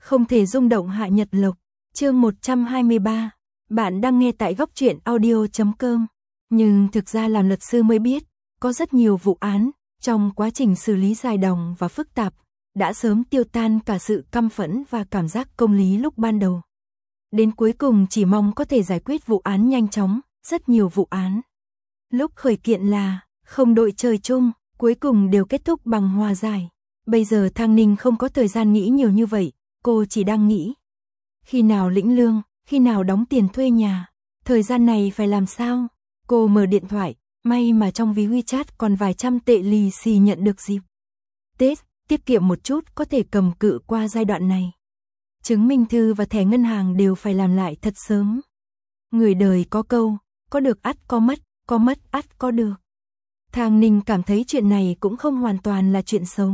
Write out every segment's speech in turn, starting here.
Không thể rung động Hạ Nhật Lộc, chương 123. Bạn đang nghe tại góc truyện audio.com. Nhưng thực ra làm luật sư mới biết, có rất nhiều vụ án, trong quá trình xử lý dài dòng và phức tạp, đã sớm tiêu tan cả sự căm phẫn và cảm giác công lý lúc ban đầu. Đến cuối cùng chỉ mong có thể giải quyết vụ án nhanh chóng, rất nhiều vụ án. Lúc khởi kiện là, không đội trời chung, cuối cùng đều kết thúc bằng hòa giải. Bây giờ Thang Ninh không có thời gian nghĩ nhiều như vậy, cô chỉ đang nghĩ. Khi nào lĩnh lương, khi nào đóng tiền thuê nhà, thời gian này phải làm sao? Cô mở điện thoại, may mà trong ví WeChat còn vài trăm tệ lì xì nhận được dịp Tết, tiết kiệm một chút có thể cầm cự qua giai đoạn này. Chứng minh thư và thẻ ngân hàng đều phải làm lại thật sớm. Người đời có câu, có được ắt có mất ắt có được. Thang Ninh cảm thấy chuyện này cũng không hoàn toàn là chuyện xấu.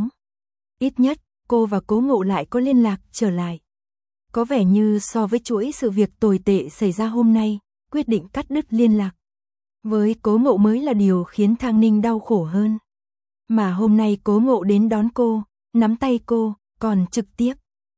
Ít nhất, cô và Cố Ngộ lại có liên lạc trở lại. Có vẻ như so với chuỗi sự việc tồi tệ xảy ra hôm nay, quyết định cắt đứt liên lạc với Cố Ngộ mới là điều khiến Thang Ninh đau khổ hơn. Mà hôm nay Cố Ngộ đến đón cô, nắm tay cô, còn trực tiếp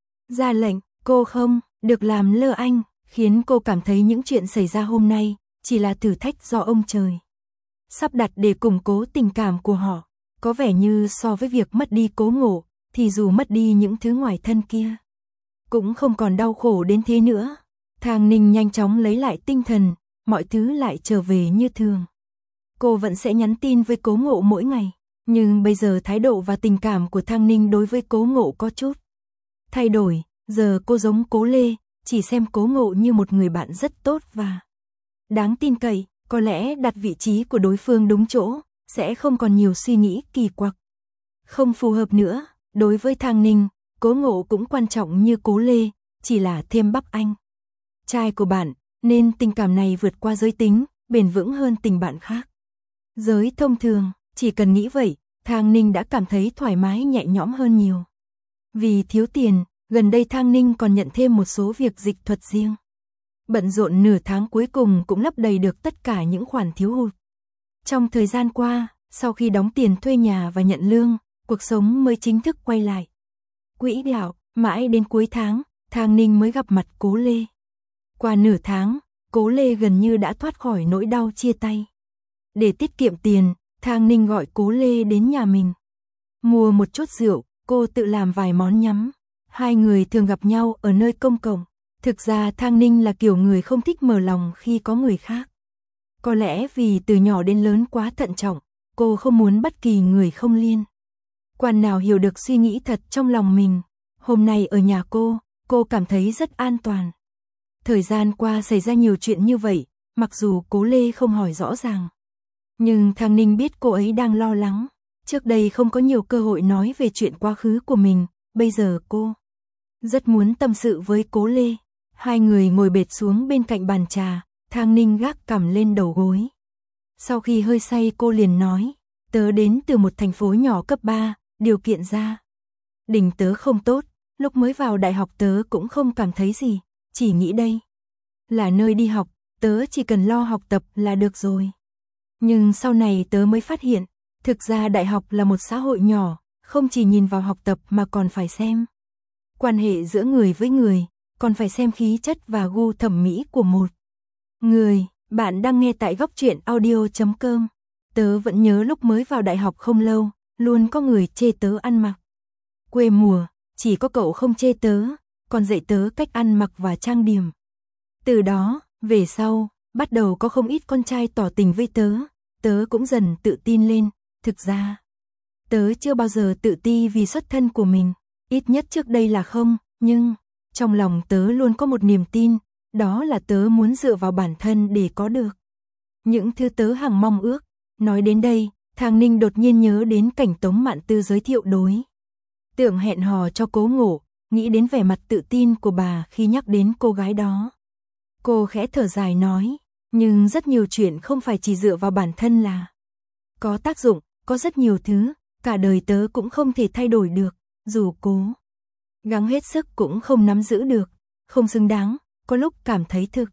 ra lệnh, cô không được làm lơ anh, khiến cô cảm thấy những chuyện xảy ra hôm nay chỉ là thử thách do ông trời sắp đặt để củng cố tình cảm của họ. Có vẻ như so với việc mất đi Cố Ngộ, thì dù mất đi những thứ ngoài thân kia, cũng không còn đau khổ đến thế nữa. Thang Ninh nhanh chóng lấy lại tinh thần, mọi thứ lại trở về như thường. Cô vẫn sẽ nhắn tin với Cố Ngộ mỗi ngày, nhưng bây giờ thái độ và tình cảm của Thang Ninh đối với Cố Ngộ có chút thay đổi. Giờ cô giống Cố Lê, chỉ xem Cố Ngộ như một người bạn rất tốt và đáng tin cậy. Có lẽ đặt vị trí của đối phương đúng chỗ, sẽ không còn nhiều suy nghĩ kỳ quặc không phù hợp nữa. Đối với Thang Ninh, Cố Ngộ cũng quan trọng như Cố Lê, chỉ là thêm bắp anh trai của bạn, nên tình cảm này vượt qua giới tính, bền vững hơn tình bạn khác. Giới thông thường, chỉ cần nghĩ vậy, Thang Ninh đã cảm thấy thoải mái nhẹ nhõm hơn nhiều. Vì thiếu tiền, gần đây Thang Ninh còn nhận thêm một số việc dịch thuật riêng. Bận rộn nửa tháng cuối cùng cũng lấp đầy được tất cả những khoản thiếu hụt. Trong thời gian qua, sau khi đóng tiền thuê nhà và nhận lương, cuộc sống mới chính thức quay lại quỹ đạo. Mãi đến cuối tháng, Thang Ninh mới gặp mặt Cố Lê. Qua nửa tháng, Cố Lê gần như đã thoát khỏi nỗi đau chia tay. Để tiết kiệm tiền, Thang Ninh gọi Cố Lê đến nhà mình. Mua một chút rượu, cô tự làm vài món nhắm. Hai người thường gặp nhau ở nơi công cộng. Thực ra Thang Ninh là kiểu người không thích mở lòng khi có người khác. Có lẽ vì từ nhỏ đến lớn quá thận trọng, cô không muốn bất kỳ người không liên quan nào hiểu được suy nghĩ thật trong lòng mình. Hôm nay ở nhà cô cảm thấy rất an toàn. Thời gian qua xảy ra nhiều chuyện như vậy, mặc dù Cố Lê không hỏi rõ ràng. Nhưng Thang Ninh biết cô ấy đang lo lắng. Trước đây không có nhiều cơ hội nói về chuyện quá khứ của mình, bây giờ cô rất muốn tâm sự với Cố Lê. Hai người ngồi bệt xuống bên cạnh bàn trà, Thang Ninh gác cằm lên đầu gối. Sau khi hơi say cô liền nói, tớ đến từ một thành phố nhỏ cấp 3, điều kiện gia đình tớ không tốt, lúc mới vào đại học tớ cũng không cảm thấy gì, chỉ nghĩ đây là nơi đi học, tớ chỉ cần lo học tập là được rồi. Nhưng sau này tớ mới phát hiện, thực ra đại học là một xã hội nhỏ, không chỉ nhìn vào học tập mà còn phải xem quan hệ giữa người với người, còn phải xem khí chất và gu thẩm mỹ của một người. Bạn đang nghe tại góc truyện audio.com. Tớ vẫn nhớ lúc mới vào đại học không lâu, luôn có người chê tớ ăn mặc quê mùa, chỉ có cậu không chê tớ, còn dạy tớ cách ăn mặc và trang điểm. Từ đó, về sau, bắt đầu có không ít con trai tỏ tình với tớ cũng dần tự tin lên. Thực ra, tớ chưa bao giờ tự ti vì xuất thân của mình, ít nhất trước đây là không, nhưng trong lòng tớ luôn có một niềm tin, đó là tớ muốn dựa vào bản thân để có được những thứ tớ hằng mong ước. Nói đến đây, Thang Ninh đột nhiên nhớ đến cảnh Tống Mạn Tư giới thiệu đối tượng hẹn hò cho Cố Ngộ, nghĩ đến vẻ mặt tự tin của bà khi nhắc đến cô gái đó. Cô khẽ thở dài nói, nhưng rất nhiều chuyện không phải chỉ dựa vào bản thân là có tác dụng, có rất nhiều thứ, cả đời tớ cũng không thể thay đổi được, dù cố gắng hết sức cũng không nắm giữ được, không xứng đáng, có lúc cảm thấy thực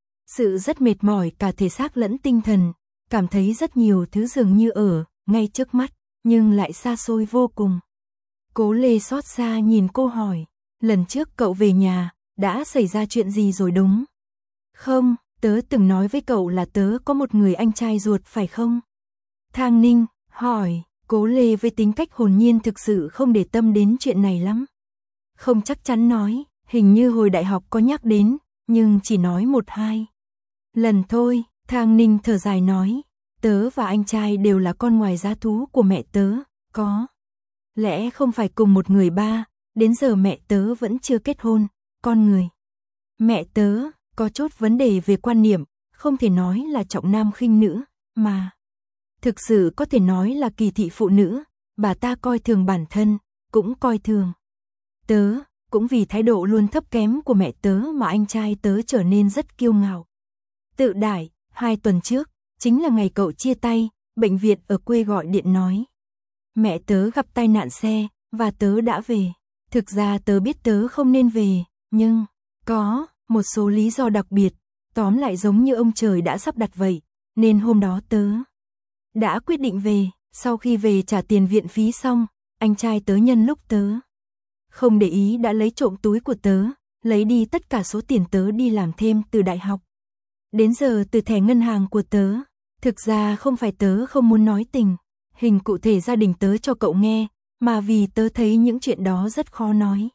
sự rất mệt mỏi cả thể xác lẫn tinh thần, cảm thấy rất nhiều thứ dường như ở ngay trước mắt, nhưng lại xa xôi vô cùng. Cố Lê xót xa nhìn cô hỏi, lần trước cậu về nhà, đã xảy ra chuyện gì rồi đúng không? Tớ từng nói với cậu là tớ có một người anh trai ruột phải không? Thang Ninh hỏi. Cố Lê với tính cách hồn nhiên thực sự không để tâm đến chuyện này lắm. Không chắc chắn nói, hình như hồi đại học có nhắc đến, nhưng chỉ nói 1-2 lần thôi. Thang Ninh thở dài nói, tớ và anh trai đều là con ngoài giá thú của mẹ tớ, có lẽ không phải cùng một người ba, đến giờ mẹ tớ vẫn chưa kết hôn, con người. Mẹ tớ có chút vấn đề về quan niệm, không thể nói là trọng nam khinh nữ, mà thực sự có thể nói là kỳ thị phụ nữ, bà ta coi thường bản thân, cũng coi thường tớ, cũng vì thái độ luôn thấp kém của mẹ tớ mà anh trai tớ trở nên rất kiêu ngạo, tự đại. 2 tuần trước, chính là ngày cậu chia tay, bệnh viện ở quê gọi điện nói mẹ tớ gặp tai nạn xe, và tớ đã về. Thực ra tớ biết tớ không nên về, nhưng có một số lý do đặc biệt, tóm lại giống như ông trời đã sắp đặt vậy, nên hôm đó tớ đã quyết định về. Sau khi về trả tiền viện phí xong, anh trai tớ nhân lúc tớ không để ý đã lấy trộm túi của tớ, lấy đi tất cả số tiền tớ đi làm thêm từ đại học đến giờ từ thẻ ngân hàng của tớ. Thực ra không phải tớ không muốn nói tình hình cụ thể gia đình tớ cho cậu nghe, mà vì tớ thấy những chuyện đó rất khó nói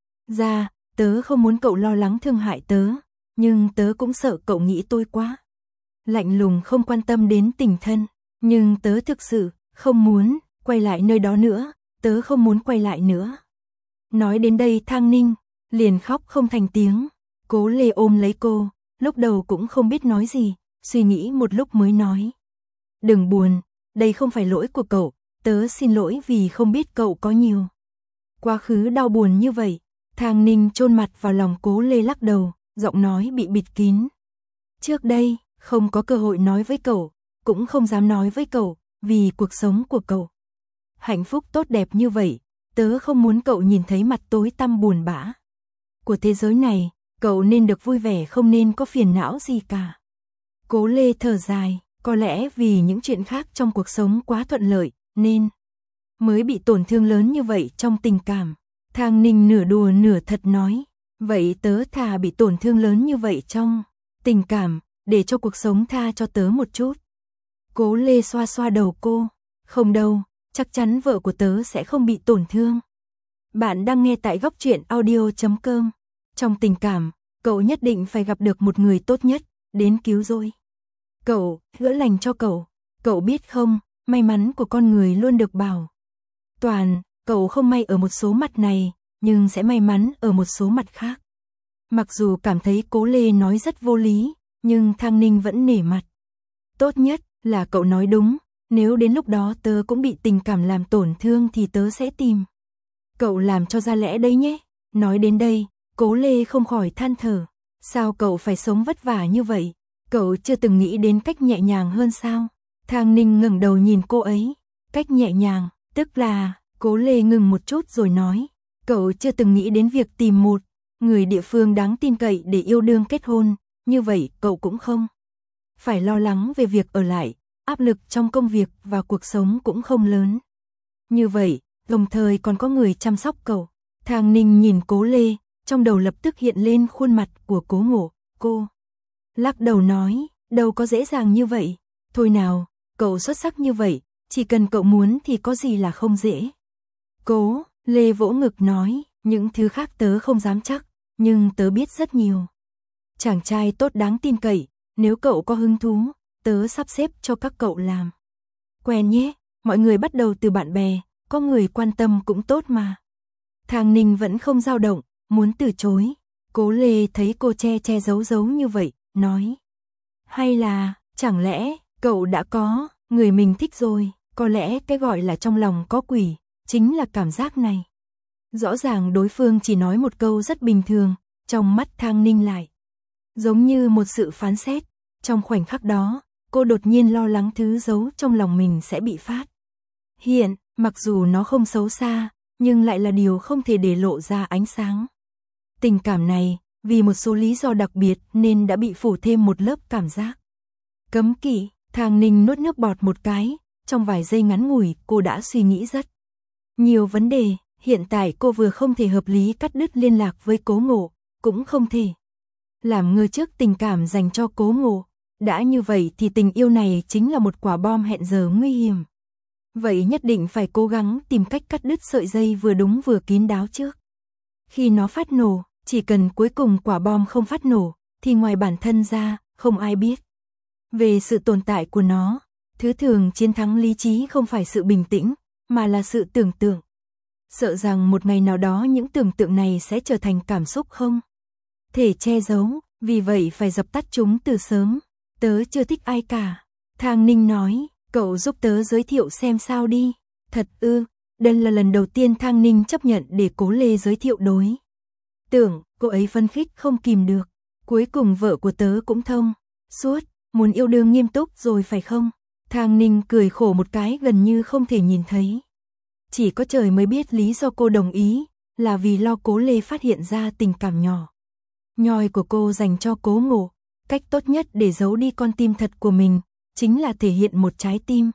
ra. Tớ không muốn cậu lo lắng thương hại tớ, nhưng tớ cũng sợ cậu nghĩ tôi quá lạnh lùng không quan tâm đến tình thân. Nhưng tớ thực sự không muốn quay lại nơi đó nữa, tớ không muốn quay lại nữa. Nói đến đây Thang Ninh liền khóc không thành tiếng. Cố Lê ôm lấy cô, lúc đầu cũng không biết nói gì, suy nghĩ một lúc mới nói. Đừng buồn, đây không phải lỗi của cậu, tớ xin lỗi vì không biết cậu có nhiều quá khứ đau buồn như vậy. Thang Ninh chôn mặt vào lòng Cố Lê lắc đầu, giọng nói bị bịt kín. Trước đây, không có cơ hội nói với cậu, cũng không dám nói với cậu, vì cuộc sống của cậu hạnh phúc tốt đẹp như vậy, tớ không muốn cậu nhìn thấy mặt tối tăm buồn bã của thế giới này, cậu nên được vui vẻ không nên có phiền não gì cả. Cố Lê thở dài, có lẽ vì những chuyện khác trong cuộc sống quá thuận lợi, nên mới bị tổn thương lớn như vậy trong tình cảm. Thang Ninh nửa đùa nửa thật nói, vậy tớ thà bị tổn thương lớn như vậy trong tình cảm, để cho cuộc sống tha cho tớ một chút. Cố Lê xoa xoa đầu cô, không đâu, chắc chắn vợ của tớ sẽ không bị tổn thương. Bạn đang nghe tại Góc Truyện Audio.com. Trong tình cảm, cậu nhất định phải gặp được một người tốt nhất, đến cứu rỗi cậu, chữa lành cho cậu. Cậu biết không, may mắn của con người luôn được bảo toàn, cậu không may ở một số mặt này, nhưng sẽ may mắn ở một số mặt khác. Mặc dù cảm thấy Cố Lê nói rất vô lý, nhưng Thang Ninh vẫn nể mặt. Tốt nhất là cậu nói đúng, nếu đến lúc đó tớ cũng bị tình cảm làm tổn thương thì tớ sẽ tìm cậu làm cho ra lẽ đấy nhé. Nói đến đây, Cố Lê không khỏi than thở, sao cậu phải sống vất vả như vậy, cậu chưa từng nghĩ đến cách nhẹ nhàng hơn sao? Thang Ninh ngẩng đầu nhìn cô ấy, cách nhẹ nhàng, tức là, Cố Lê ngừng một chút rồi nói, cậu chưa từng nghĩ đến việc tìm một người địa phương đáng tin cậy để yêu đương kết hôn, như vậy cậu cũng không phải lo lắng về việc ở lại, áp lực trong công việc và cuộc sống cũng không lớn. Như vậy, đồng thời còn có người chăm sóc cậu. Thang Ninh nhìn Cố Lê, trong đầu lập tức hiện lên khuôn mặt của Cố Ngộ, cô lắc đầu nói, đâu có dễ dàng như vậy. Thôi nào, cậu xuất sắc như vậy, chỉ cần cậu muốn thì có gì là không dễ. Cố Lê vỗ ngực nói, những thứ khác tớ không dám chắc, nhưng tớ biết rất nhiều chàng trai tốt đáng tin cậy, nếu cậu có hứng thú, tớ sắp xếp cho các cậu làm quen nhé. Mọi người bắt đầu từ bạn bè, có người quan tâm cũng tốt mà. Thang Ninh vẫn không dao động, muốn từ chối. Cố Lê thấy cô che giấu như vậy, nói, hay là, chẳng lẽ, cậu đã có người mình thích rồi, có lẽ cái gọi là trong lòng có quỷ, chính là cảm giác này. Rõ ràng đối phương chỉ nói một câu rất bình thường, trong mắt Thang Ninh lại giống như một sự phán xét. Trong khoảnh khắc đó, cô đột nhiên lo lắng thứ giấu trong lòng mình sẽ bị phát hiện, mặc dù nó không xấu xa, nhưng lại là điều không thể để lộ ra ánh sáng. Tình cảm này, vì một số lý do đặc biệt nên đã bị phủ thêm một lớp cảm giác cấm kỵ. Thang Ninh nuốt nước bọt một cái, trong vài giây ngắn ngủi cô đã suy nghĩ rất nhiều vấn đề. Hiện tại cô vừa không thể hợp lý cắt đứt liên lạc với Cố Ngộ, cũng không thể làm ngơ trước tình cảm dành cho Cố Ngộ. Đã như vậy thì tình yêu này chính là một quả bom hẹn giờ nguy hiểm. Vậy nhất định phải cố gắng tìm cách cắt đứt sợi dây vừa đúng vừa kín đáo trước. Khi nó phát nổ, chỉ cần cuối cùng quả bom không phát nổ, thì ngoài bản thân ra, không ai biết về sự tồn tại của nó. Thứ thường chiến thắng lý trí không phải sự bình tĩnh, mà là sự tưởng tượng. Sợ rằng một ngày nào đó những tưởng tượng này sẽ trở thành cảm xúc không thể che giấu, vì vậy phải dập tắt chúng từ sớm. Tớ chưa thích ai cả. Thang Ninh nói, cậu giúp tớ giới thiệu xem sao đi. Thật ư, đây là lần đầu tiên Thang Ninh chấp nhận để Cố Lê giới thiệu đối tượng, cô ấy phấn khích không kìm được. Cuối cùng vợ của tớ cũng thông suốt, muốn yêu đương nghiêm túc rồi phải không? Thang Ninh cười khổ một cái gần như không thể nhìn thấy. Chỉ có trời mới biết lý do cô đồng ý, là vì lo Cố Lê phát hiện ra tình cảm nhỏ nhoi của cô dành cho Cố Ngộ. Cách tốt nhất để giấu đi con tim thật của mình, chính là thể hiện một trái tim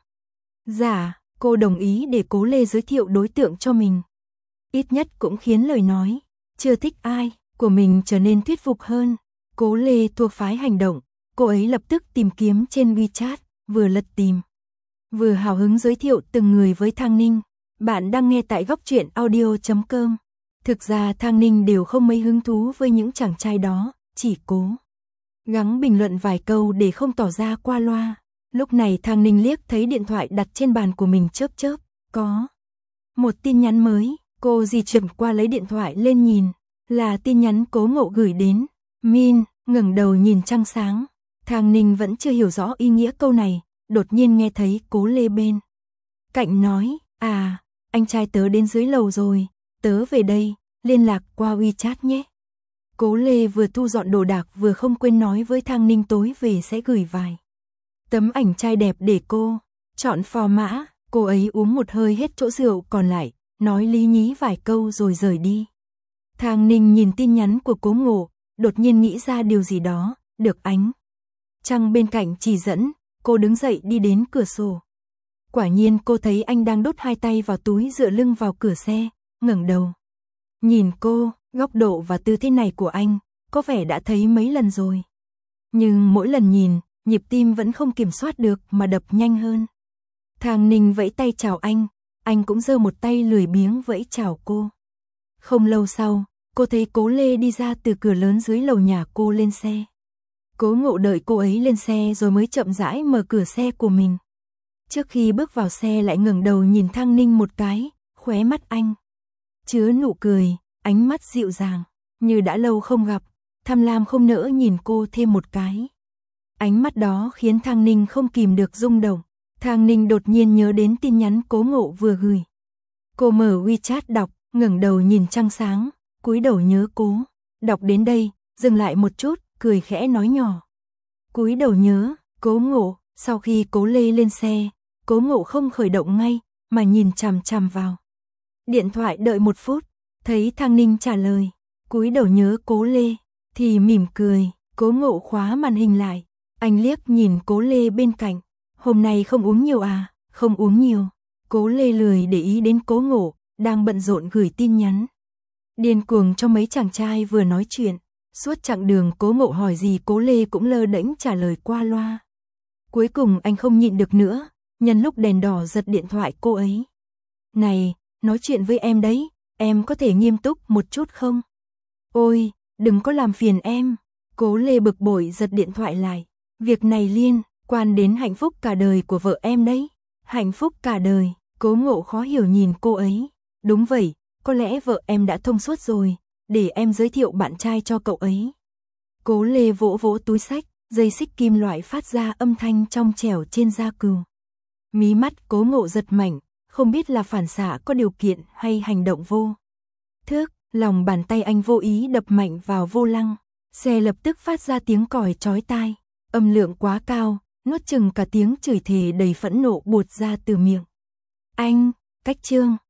giả. Cô đồng ý để Cố Lê giới thiệu đối tượng cho mình. Ít nhất cũng khiến lời nói chưa thích ai của mình trở nên thuyết phục hơn. Cố Lê thuộc phái hành động, cô ấy lập tức tìm kiếm trên WeChat, vừa lật tìm, vừa hào hứng giới thiệu từng người với Thang Ninh. Bạn đang nghe tại Góc Truyện Audio.com. Thực ra Thang Ninh đều không mấy hứng thú với những chàng trai đó, chỉ cố gắng bình luận vài câu để không tỏ ra qua loa. Lúc này Thang Ninh liếc thấy điện thoại đặt trên bàn của mình chớp chớp, có một tin nhắn mới. Cô di chuyển qua lấy điện thoại lên nhìn, là tin nhắn Cố Ngộ gửi đến. Min, ngẩng đầu nhìn trăng sáng. Thang Ninh vẫn chưa hiểu rõ ý nghĩa câu này, đột nhiên nghe thấy Cố Lê bên cạnh nói, à, anh trai tớ đến dưới lầu rồi, tớ về đây, liên lạc qua WeChat nhé. Cố Lê vừa thu dọn đồ đạc vừa không quên nói với Thang Ninh tối về sẽ gửi vài tấm ảnh trai đẹp để cô chọn phò mã. Cô ấy uống một hơi hết chỗ rượu còn lại, nói lý nhí vài câu rồi rời đi. Thang Ninh nhìn tin nhắn của Cố Ngộ, đột nhiên nghĩ ra điều gì đó, được ánh trăng bên cạnh chỉ dẫn, cô đứng dậy đi đến cửa sổ. Quả nhiên cô thấy anh đang đút hai tay vào túi dựa lưng vào cửa xe, ngẩng đầu nhìn cô. Góc độ và tư thế này của anh, có vẻ đã thấy mấy lần rồi. Nhưng mỗi lần nhìn, nhịp tim vẫn không kiểm soát được mà đập nhanh hơn. Thang Ninh vẫy tay chào anh cũng giơ một tay lười biếng vẫy chào cô. Không lâu sau, cô thấy Cố Lê đi ra từ cửa lớn dưới lầu nhà cô lên xe. Cố Ngộ đợi cô ấy lên xe rồi mới chậm rãi mở cửa xe của mình. Trước khi bước vào xe lại ngẩng đầu nhìn Thang Ninh một cái, khóe mắt anh chứa nụ cười. Ánh mắt dịu dàng, như đã lâu không gặp, tham lam không nỡ nhìn cô thêm một cái. Ánh mắt đó khiến Thang Ninh không kìm được rung động. Thang Ninh đột nhiên nhớ đến tin nhắn Cố Ngộ vừa gửi. Cô mở WeChat đọc, ngẩng đầu nhìn trăng sáng, cúi đầu nhớ Cố. Đọc đến đây, dừng lại một chút, cười khẽ nói nhỏ. Cúi đầu nhớ, Cố Ngộ. Sau khi Cố Lê lên xe, Cố Ngộ không khởi động ngay, mà nhìn chằm chằm vào điện thoại đợi một phút. Thấy Thang Ninh trả lời, cúi đầu nhớ Cố Lê, thì mỉm cười. Cố Ngộ khóa màn hình lại, anh liếc nhìn Cố Lê bên cạnh. Hôm nay không uống nhiều à? Không uống nhiều. Cố Lê lười để ý đến Cố Ngộ, đang bận rộn gửi tin nhắn điên cuồng cho mấy chàng trai vừa nói chuyện. Suốt chặng đường Cố Ngộ hỏi gì Cố Lê cũng lơ đễnh trả lời qua loa. Cuối cùng anh không nhịn được nữa, nhân lúc đèn đỏ giật điện thoại cô ấy. Này, nói chuyện với em đấy. Em có thể nghiêm túc một chút không? Ôi, đừng có làm phiền em. Cố Lê bực bội giật điện thoại lại. Việc này liên quan đến hạnh phúc cả đời của vợ em đấy. Hạnh phúc cả đời. Cố Ngộ khó hiểu nhìn cô ấy. Đúng vậy, có lẽ vợ em đã thông suốt rồi, để em giới thiệu bạn trai cho cậu ấy. Cố Lê vỗ vỗ túi xách, dây xích kim loại phát ra âm thanh trong trẻo trên da cừu. Mí mắt Cố Ngộ giật mạnh. Không biết là phản xạ có điều kiện hay hành động vô thức, lòng bàn tay anh vô ý đập mạnh vào vô lăng. Xe lập tức phát ra tiếng còi chói tai, âm lượng quá cao, nuốt chừng cả tiếng chửi thề đầy phẫn nộ buột ra từ miệng. Anh, cách chương.